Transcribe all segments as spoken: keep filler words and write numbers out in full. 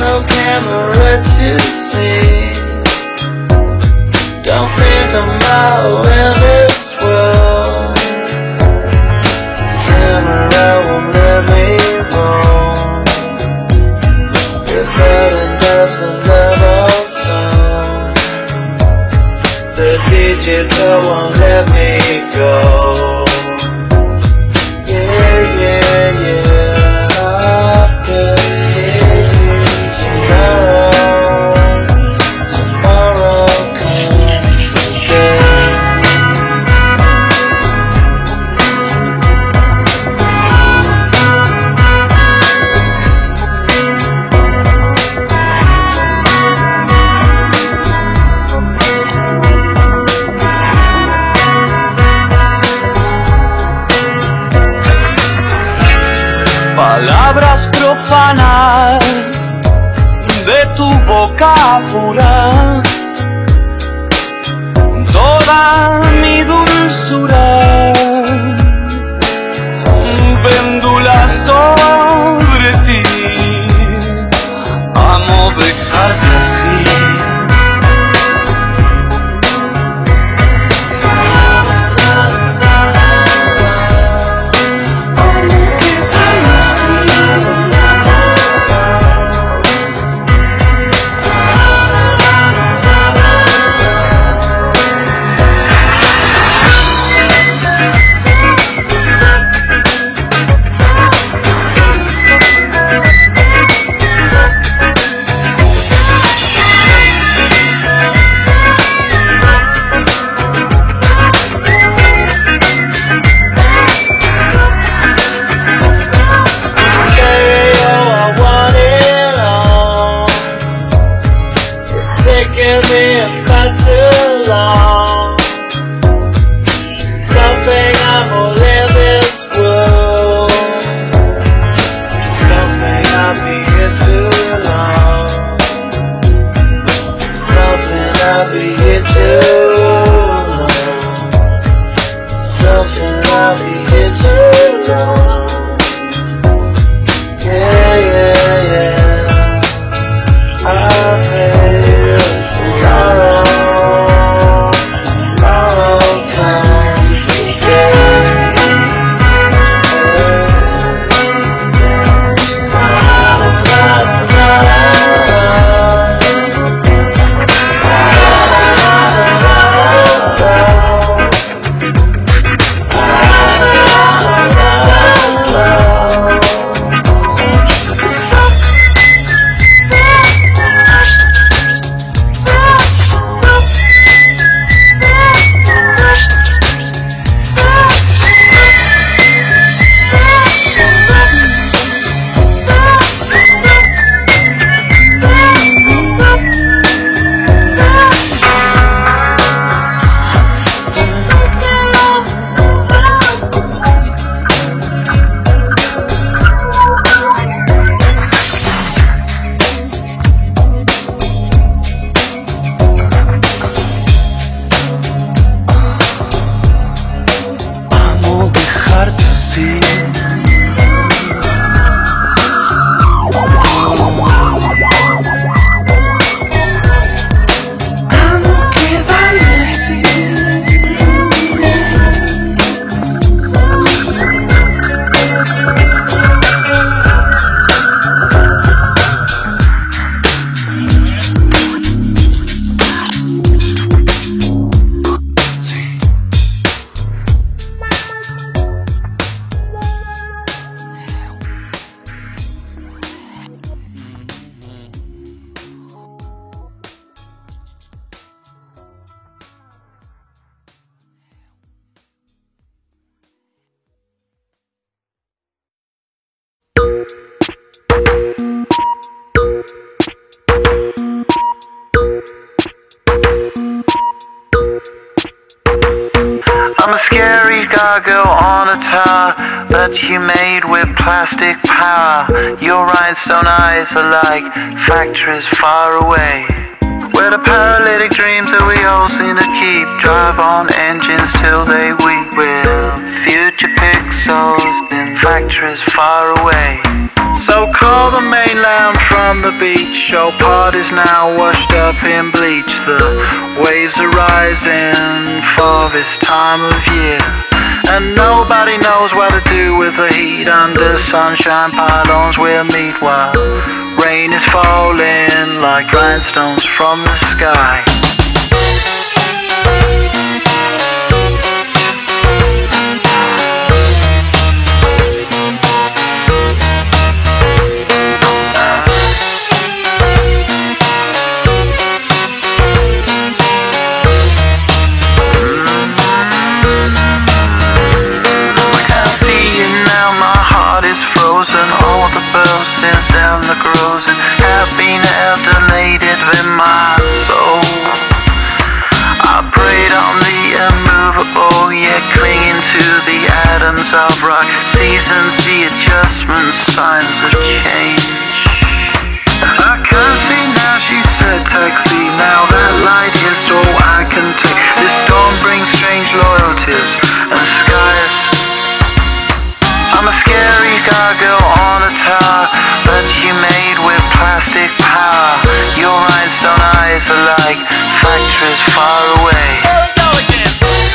no camera to see. Don't think I'm out in this world. Camera won't let me roam. Your burden doesn't level sound. The digital won't let me go. Yeah, yeah, yeah. I believe tomorrow, tomorrow comes again. Palabras profanas de tu boca pura, toda mi dulzura pendula sobre ti. Amo dejarte así. Taking me far too long. Don't think I'm all in this world. Don't think I'll be here too long. Don't think I'll be here too long. Don't think I'll be here too long. Yeah, yeah, yeah. I'll pay. Tomorrow, tomorrow comes again. I'm a scary gargoyle on a tower that you made with plastic power. Your rhinestone eyes are like factories far away, where the paralytic dreams that we all seem to keep drive on engines till they weep. With future pixels in factories far away. So call the main lounge from on the beach, all parties now washed up in bleach. The waves are rising for this time of year, and nobody knows what to do with the heat. Under sunshine pylons we'll meet while rain is falling like rhinestones from the sky. All the birds since down the grows and have been alternated with my soul. I prayed on the immovable, yet clinging to the atoms of rock. Seasons, the adjustments, signs of change. I can't see now, she said, taxi. Now that light is all I can take. This dawn brings strange loyalties and skies. I'm a scary gargoyle on a tower that you made with plastic power. Your rhinestone eyes are like factories far away. Here we go again.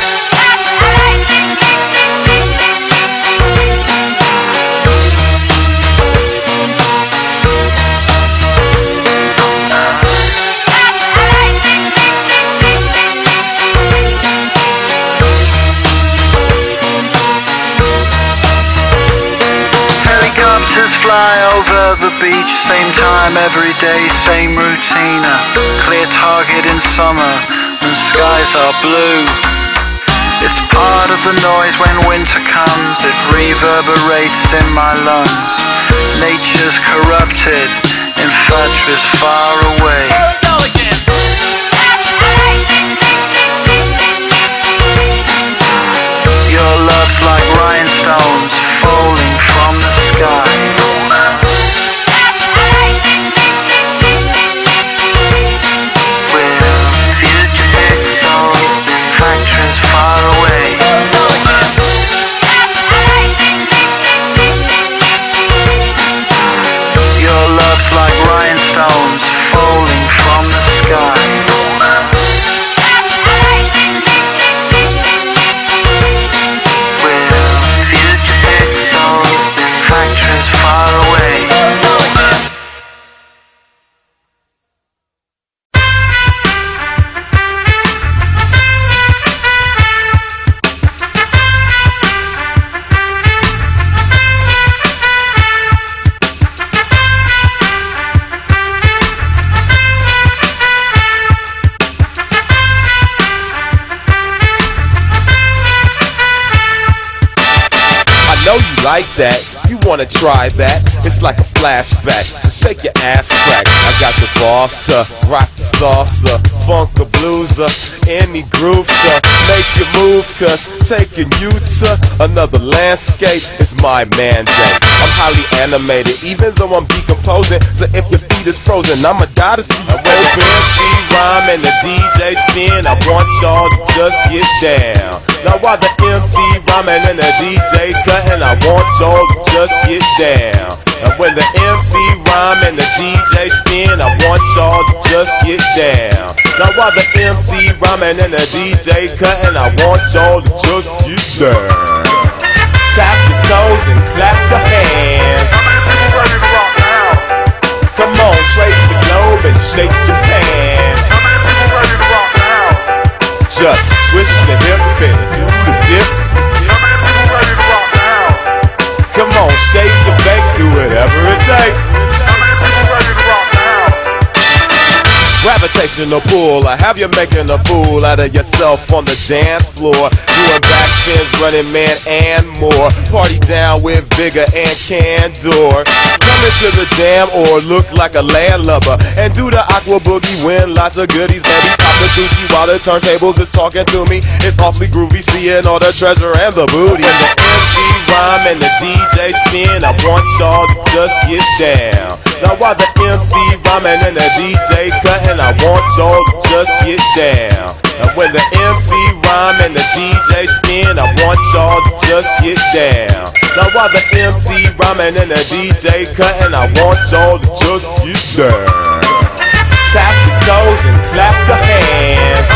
Helicopters fly over the beach, same time every day, same routine. A clear target in summer and skies are blue. It's part of the noise when winter comes, it reverberates in my lungs. Nature's corrupted in factories far away. Here we go again. Your love's like rhinestones falling from the sky. We're future exiles in factories far away. Your love's like rhinestones falling from the sky. Factories far away. I know you like that. You wanna try that? It's like a flashback, so shake your ass crack. I got the boss to rock the salsa, funk the blueser, any groove to make you move. Cause taking you to another landscape is my mandate. I'm highly animated, even though I'm decomposing. So if your feet is frozen, I'ma die to see you open. M C rhyme and the D J spin, I want y'all to just get down. Now while the M C rhyming and the D J cutting, I want y'all to just get down. And when the M C rhyme and the D J spin, I want y'all to just get down. Now while the M C rhyming and the D J cutting, I want y'all to just get down. Tap your toes and clap your hands. Come on, trace the globe and shake your pants. Just twist your hip and do the dip. Come on, shake and bake, do whatever it takes. Gravitational pull, I have you making a fool out of yourself on the dance floor, doing backspins, running man and more. Party down with vigor and candor. Come into the jam or look like a landlubber and do the aqua boogie, win lots of goodies, baby. Pop the Gucci while the turntables is talking to me. It's awfully groovy, seeing all the treasure and the booty. And the M C rhyme and the D J spin, I want y'all to just get down. Now while the M C rhyming and the D J cutting, I want y'all to just get down. And when the M C rhyme and the D J spin, I want y'all to just get down. Now while the M C rhyming and the D J cutting, I want y'all to just get down. Tap your toes and clap your hands.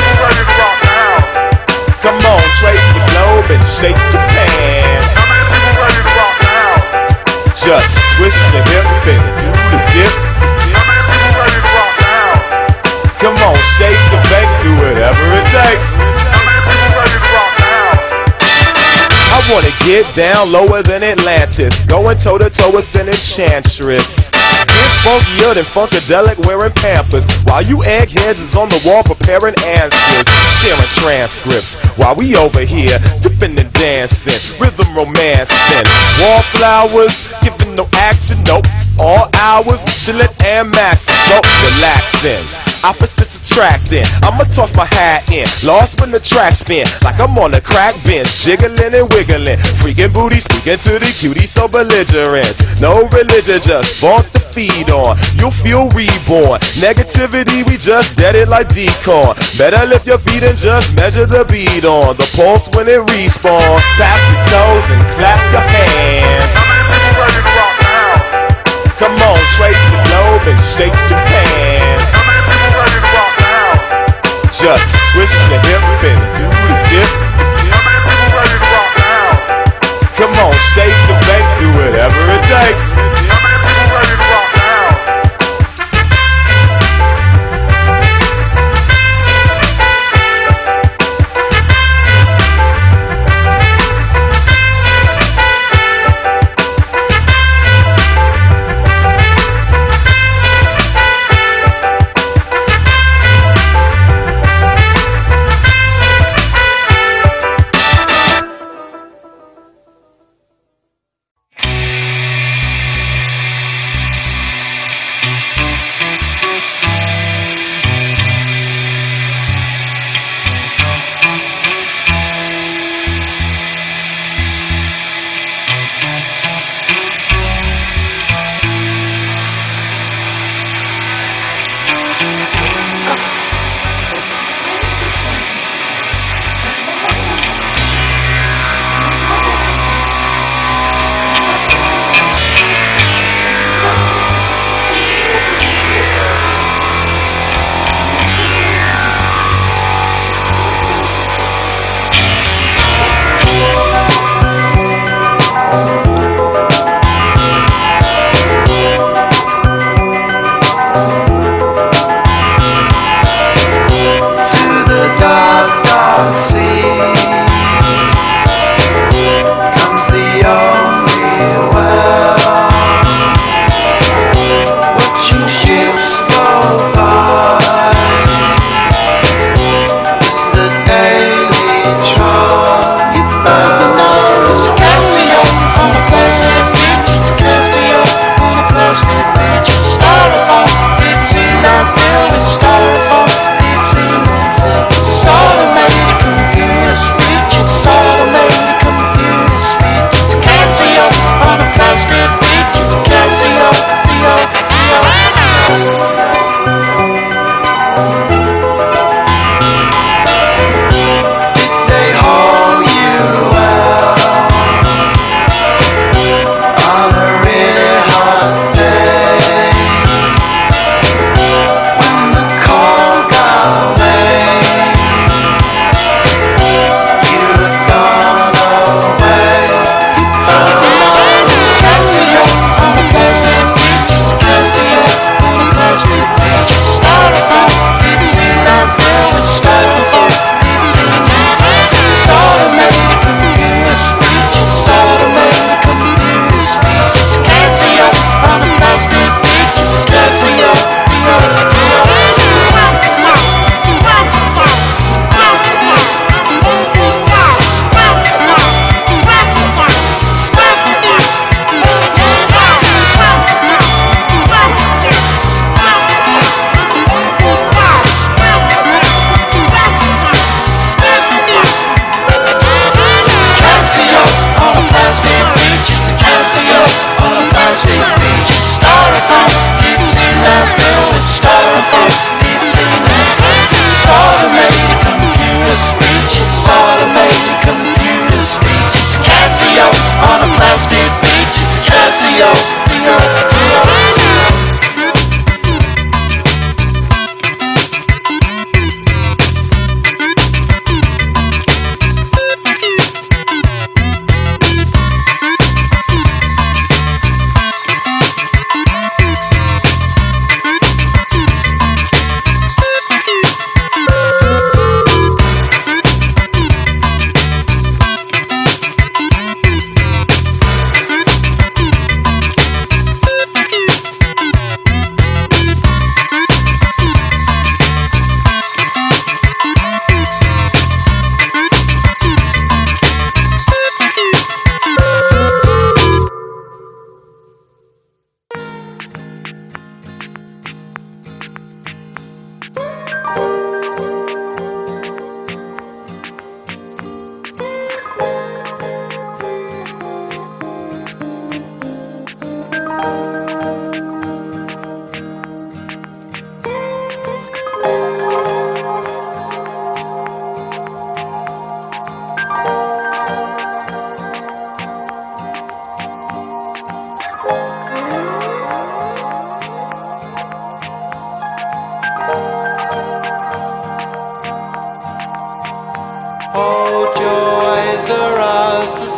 Come on, trace the globe and shake your pants. Just twist your hip and do the dip. Come on, shake your bake, do whatever it takes. I wanna get down lower than Atlantis, going toe to toe with an enchantress. Get funkier than Funkadelic wearing Pampers, while you eggheads is on the wall preparing answers, sharing transcripts, while we over here dipping and dancing, rhythm romancing, wallflowers, giving no action, nope. All hours, chillin' and maxin', so relaxing. Opposites attracting, I'ma toss my hat in, lost when the track spin, like I'm on a crack bench, jiggling and wiggling, freaking booty, speaking to the cutie, so belligerent. No religion, just bump the feed on, you'll feel reborn. Negativity, we just dead it like decorn. Better lift your feet and just measure the beat on the pulse when it respawns. Tap your toes and clap your hands. Come on, trace the globe and shake your pants. Just twist your hip and do the dip. Come on, shake the bank, do whatever it takes.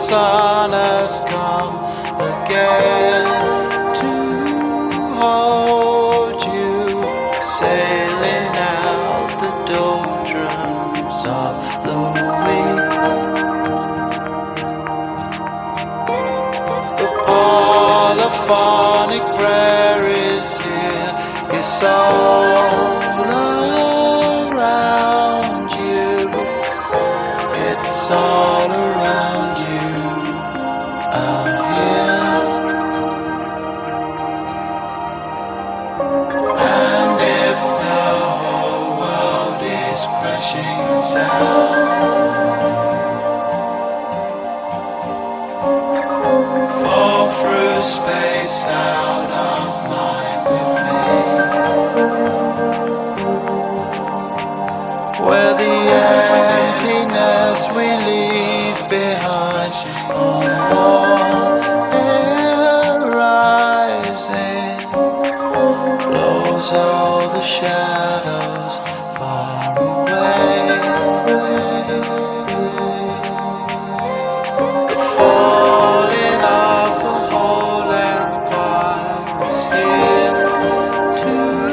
sun has come again to hold you, sailing out the doldrums of the week. The polyphonic prayer is here, it's all around you, it's all around you out here. And if the whole world is crashing down, fall through space out of mind with me, where the emptiness we leave behind on warm air rising blows all the shadows far away. The falling of the whole empire is here to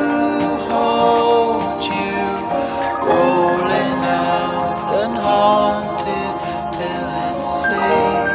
hold you, rolling out and haunted till it's sleep.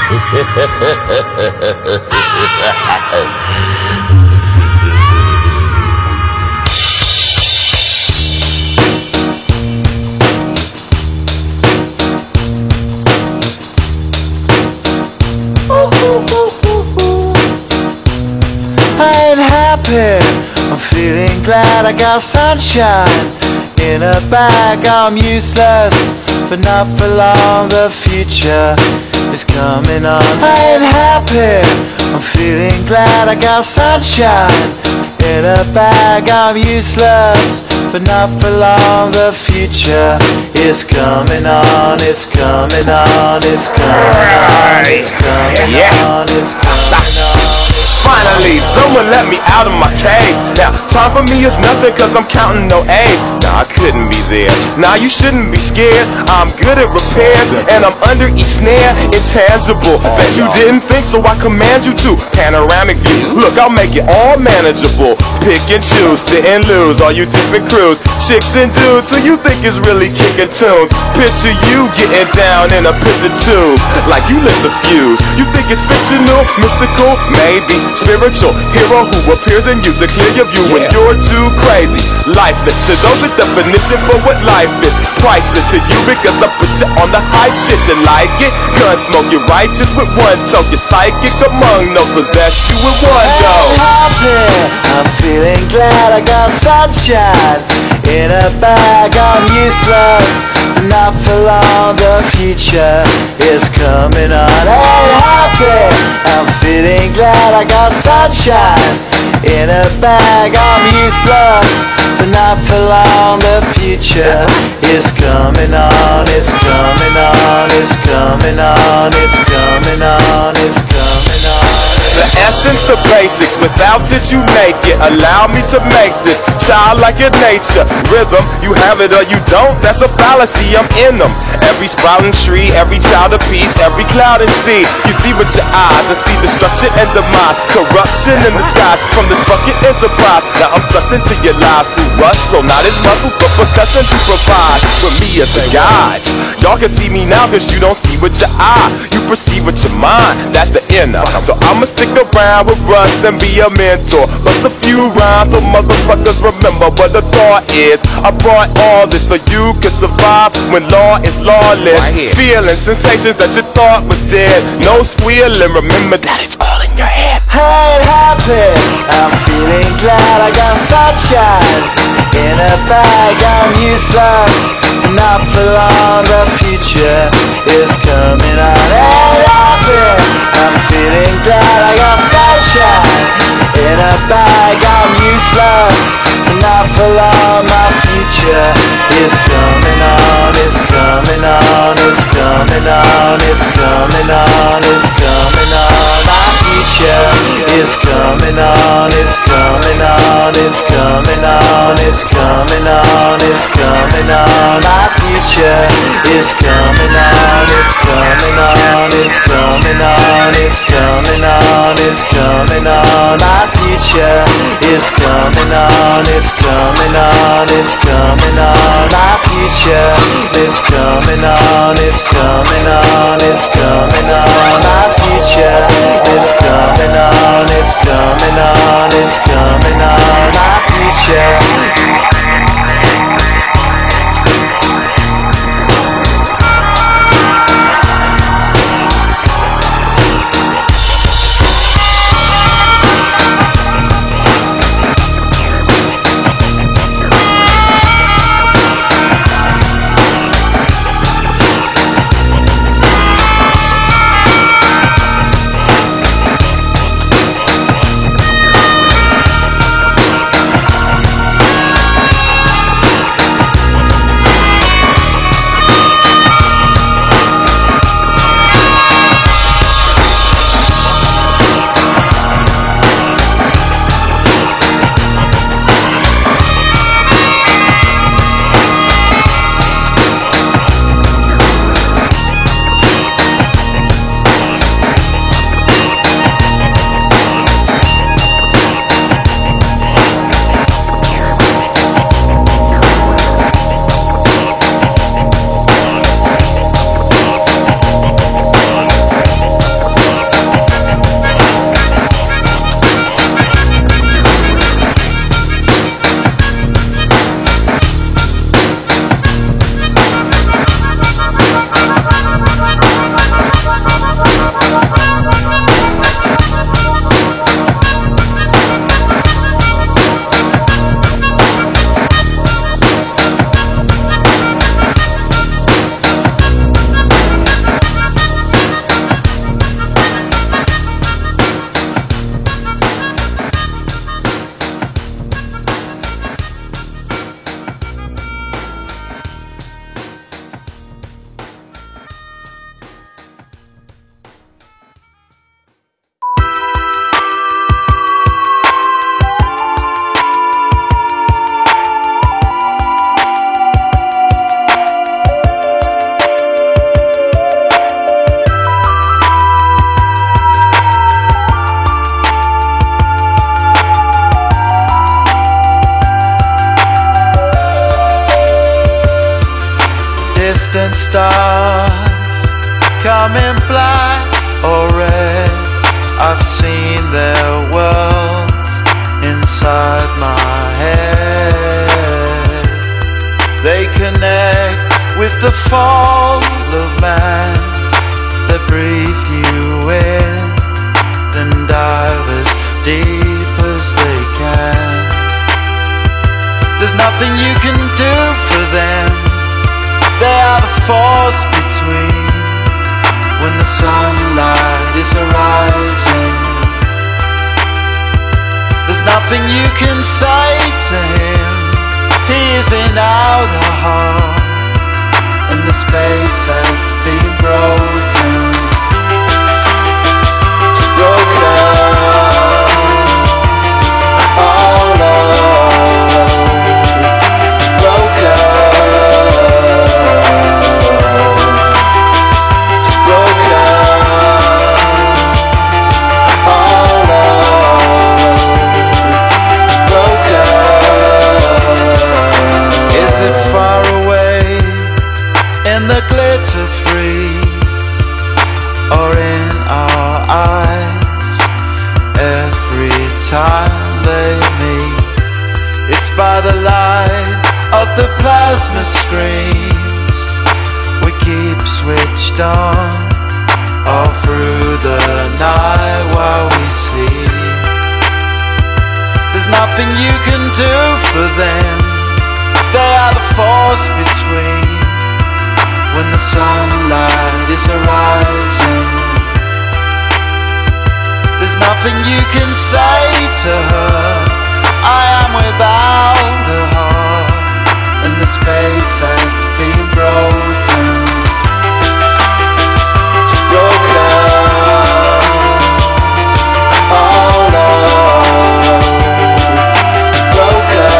I ain't happy, I'm feeling glad I got sunshine in a bag. I'm useless, but not for long, the future is coming on. I ain't happy, I'm feeling glad I got sunshine in a bag. I'm useless, but not for long, the future is coming on. It's coming on, it's coming on, it's coming on, it's coming on. Finally, someone let me out of my cage. Now, time for me is nothing cause I'm counting no A's. Nah, I couldn't be there. Nah, you shouldn't be scared. I'm good at repairs and I'm under each snare. Intangible, bet you didn't think, so I command you to. Panoramic view, look, I'll make it all manageable. Pick and choose, sit and lose, all you different crews. Chicks and dudes who you think is really kicking tunes. Picture you getting down in a picture tube, like you lit the fuse. You think it's fictional, mystical, maybe spiritual hero who appears in you to clear your view when you're too crazy. Lifeless to those, the definition for what life is. Priceless to you because I put you on the hype shit. You like it? Gun smoke, you're righteous with one toe. You're psychic among those, possess you with one go. I'm happy, I'm feeling glad I got sunshine in a bag. I'm useless, not for long, the future is coming on. I'm happy, I'm feeling glad I got sunshine in a bag. I'm useless, but not for long, the future is coming on. It's coming on, it's coming on, it's coming on, it's coming on. The essence, the basics, without it you make it. Allow me to make this childlike in nature. Rhythm, you have it or you don't, that's a fallacy, I'm in them. Every sprouting tree, every child of peace, every cloud and sea. You see with your eyes, I see destruction and demise. Corruption in the skies from this fucking enterprise. Now I'm sucked into your lives through rust, so not as muscles, but percussion to provide for me as a guide. Y'all can see me now cause you don't see with your eye. You perceive with your mind, that's the inner. So I'ma stick around with Russ and be a mentor. Bust a few rhymes so motherfuckers remember what the thought is. I brought all this so you can survive when law is lawless. Right, feeling sensations that you thought was dead. No squealing, remember that it's all in your head. I ain't happy, I'm feeling glad I got sunshine in a bag. I'm useless, not for long, the future is coming on. I ain't happy, I'm feeling glad I got sunshine in a bag. I'm useless, not for long, my future is coming on. It's coming on, it's coming on, it's coming on, it's coming on. My future is coming on, it's coming on, it's coming on, it's coming on, it's coming on. My future is coming on, it's coming on, it's coming on, it's coming on, it's coming on. My future is coming on, it's coming on, it's coming on. My future is coming on, it's coming on, it's coming on. My future is coming on, it's coming on, it's coming on. My future. distant stars come in black or red. I've seen their worlds inside my head. They connect with the fall of man. They breathe you in, then dive as deep as they can. There's nothing you can do for them. They are the force between when the sunlight is arising. There's nothing you can say to him. He is in outer heart, and the space has been broken. It's broken. Oh Lord, broken. It's broken. Oh Lord, broken. Is it far away in the glitter free, or in our eyes every time they meet? It's by the light of the plasma screens we keep switched on all through the night while we sleep. There's nothing you can do for them. They are the force between when the sunlight is arising. There's nothing you can say to her. I am without a heart, and the space has been broken. It's broken. Oh Lord, broken.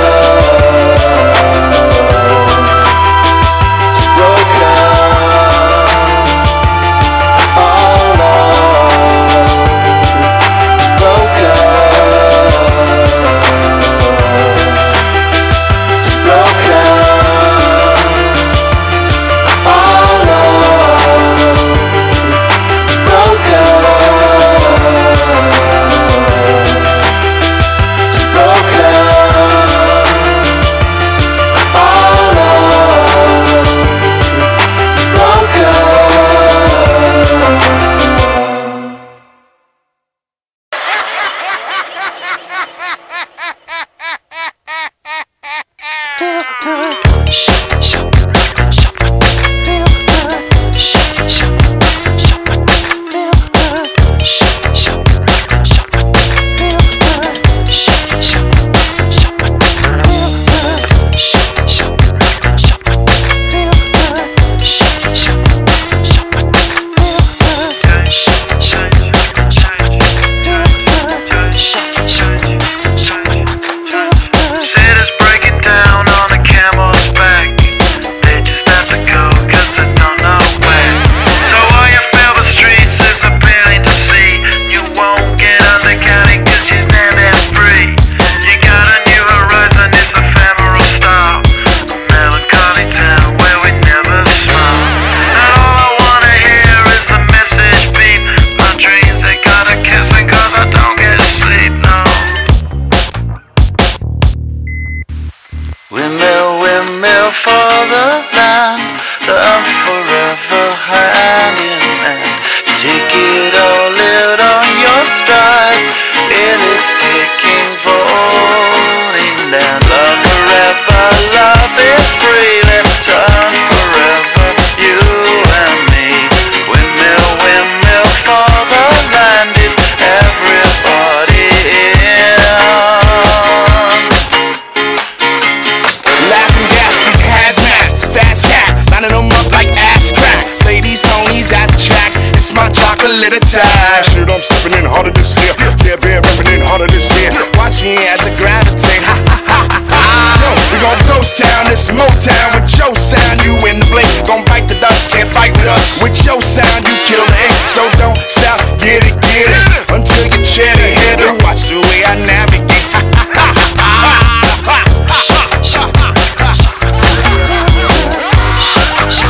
Little time. Shit, I'm stepping in harder this year. Yeah, been rapping in harder this year. Watch me as I gravitate. Ha ha ha ha ha. Yo, we gon' ghost town, this Motown with your sound. You in the blink, gon' bite the dust, can't fight with us. With your sound, you kill the ink. So don't stop, get it, get it until you chin it, hit it. Watch the way I navigate. Ha ha ha ha ha ha ha ha.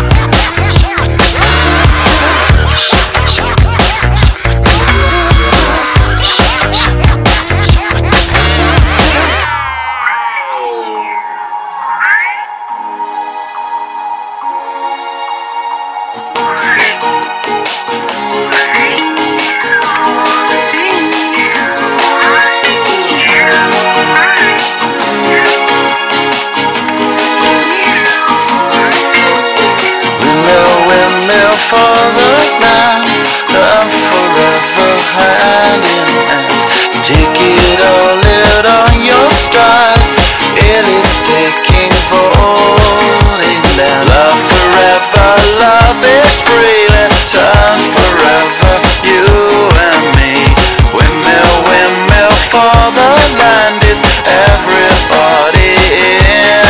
windmill for the night, and forever hand in hand. Take it all out on your stride, it is taking falling down. Love forever, love is free, let's turn forever, you and me. Windmill, windmill for the land, is everybody in?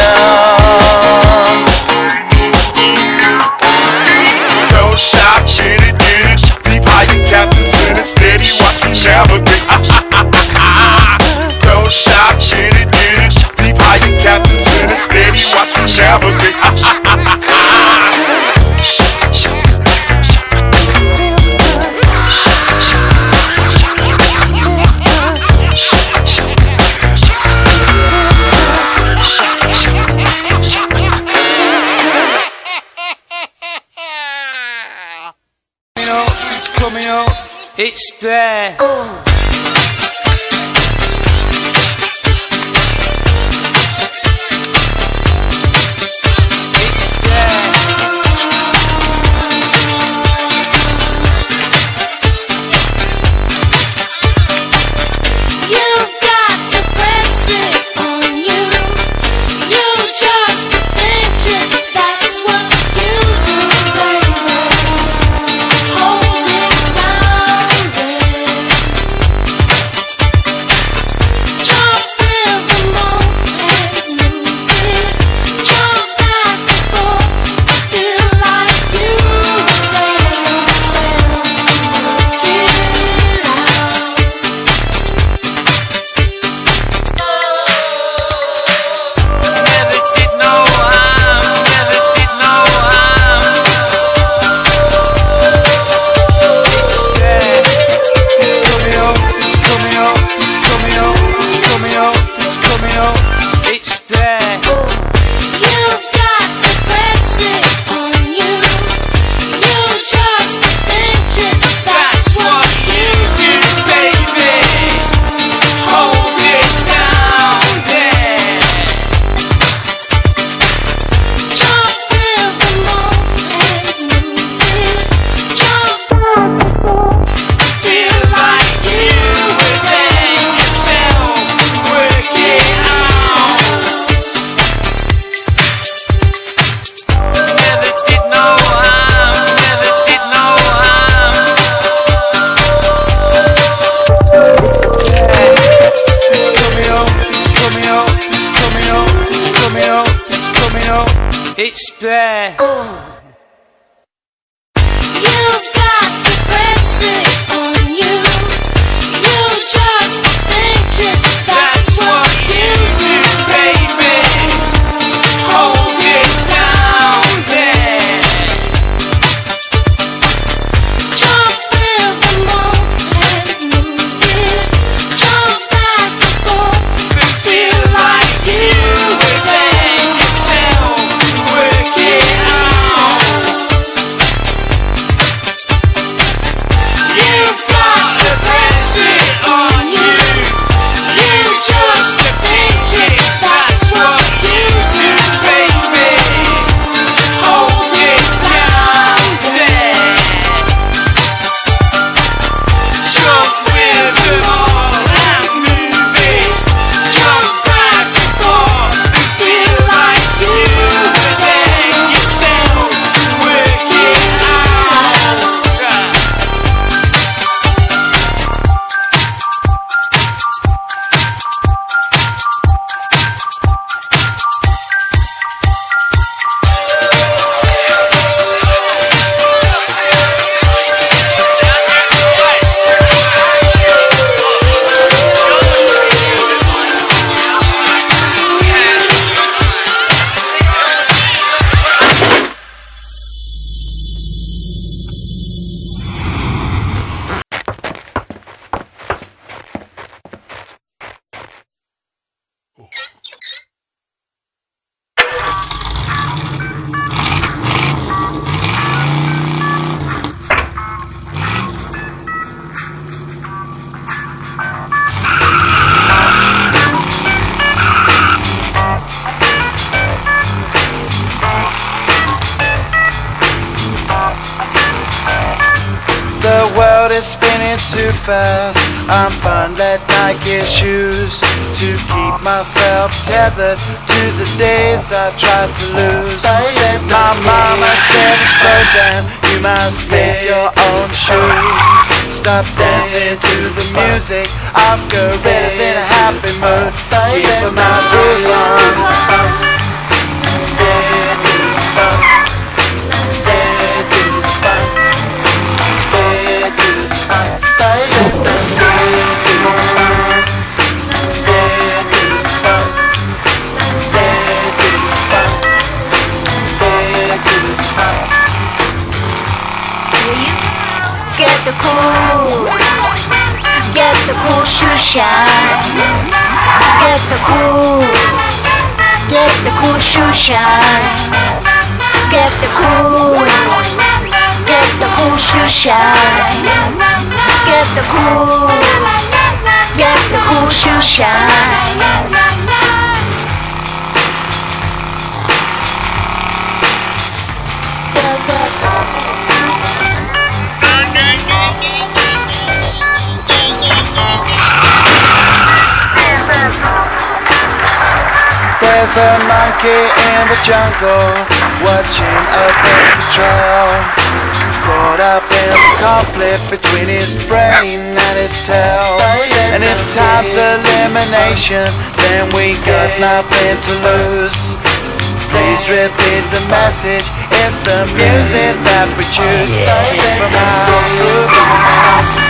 Don't shout, shit it, get it. Deep high, your captain's in it, steady, watch me navigate. Don't shout, shit it, get it. Deep high, your captain's in it, steady, watch me navigate. Coming up, it's there. is spinning too fast. I'm bundled Nike shoes to keep myself tethered to the days I tried to lose. My mama said to slow down, you must make your own shoes. Stop dancing to the music of gorillas in a happy mood. Keep my groove on. Get the cool, get the cool shoe shine. Get the cool, get the cool shoe shine. Get the cool, get the cool shoe shine. Get the cool, get the cool shoe shine. There's a monkey in the jungle watching a paper trail, caught up in the conflict between his brain and his tail. And if time's elimination, then we got nothing to lose. Please repeat the message, it's the music that we choose. From our groove.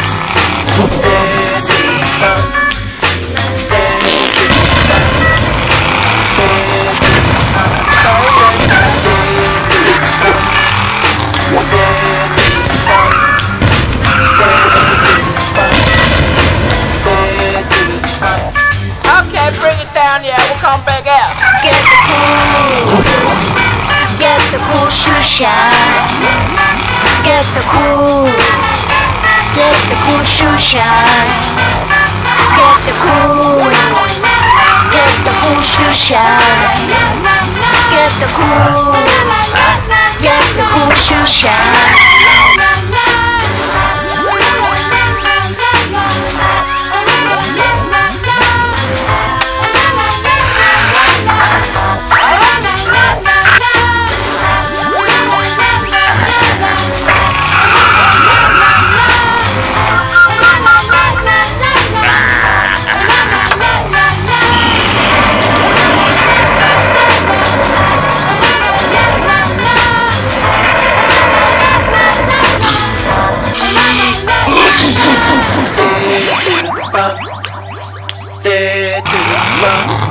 Okay, bring it down, yeah, we'll come back out. Get the cool, get the cool shoe shine. Get the cool, get the cool shoe shine. Get the cool, get the cool shoe shine. Get the cool, get the cool shoe shine.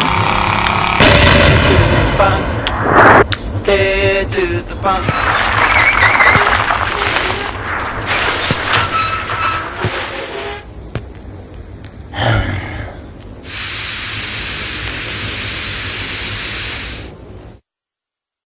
Head to the bunk.